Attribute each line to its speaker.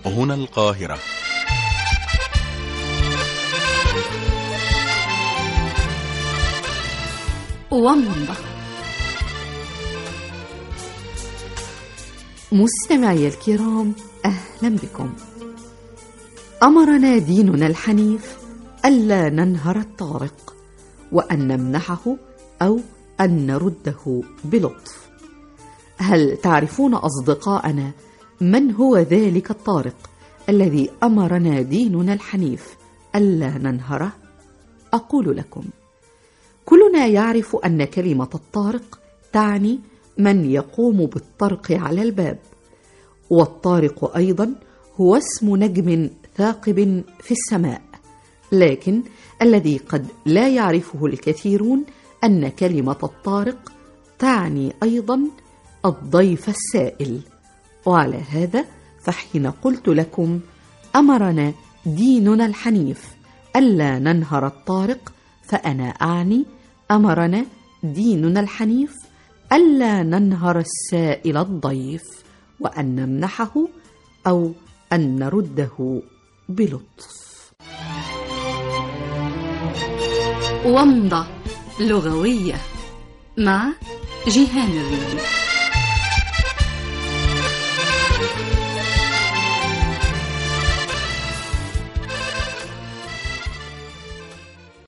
Speaker 1: هنا القاهرة.
Speaker 2: ومضة. مستمعي الكرام، أهلا بكم. أمرنا ديننا الحنيف ألا ننهر الطارق، وأن نمنحه أو أن نرده بلطف. هل تعرفون أصدقائنا من هو ذلك الطارق الذي أمرنا ديننا الحنيف ألا ننهره؟ أقول لكم، كلنا يعرف أن كلمة الطارق تعني من يقوم بالطرق على الباب، والطارق أيضا هو اسم نجم ثاقب في السماء. لكن الذي قد لا يعرفه الكثيرون أن كلمة الطارق تعني أيضا الضيف السائل. وعلى هذا فحين قلت لكم أمرنا ديننا الحنيف ألا ننهر الطارق، فأنا أعني أمرنا ديننا الحنيف ألا ننهر السائل الضيف، وأن نمنحه أو أن نرده بلطف. ومضة لغوية مع جيهان الريدي.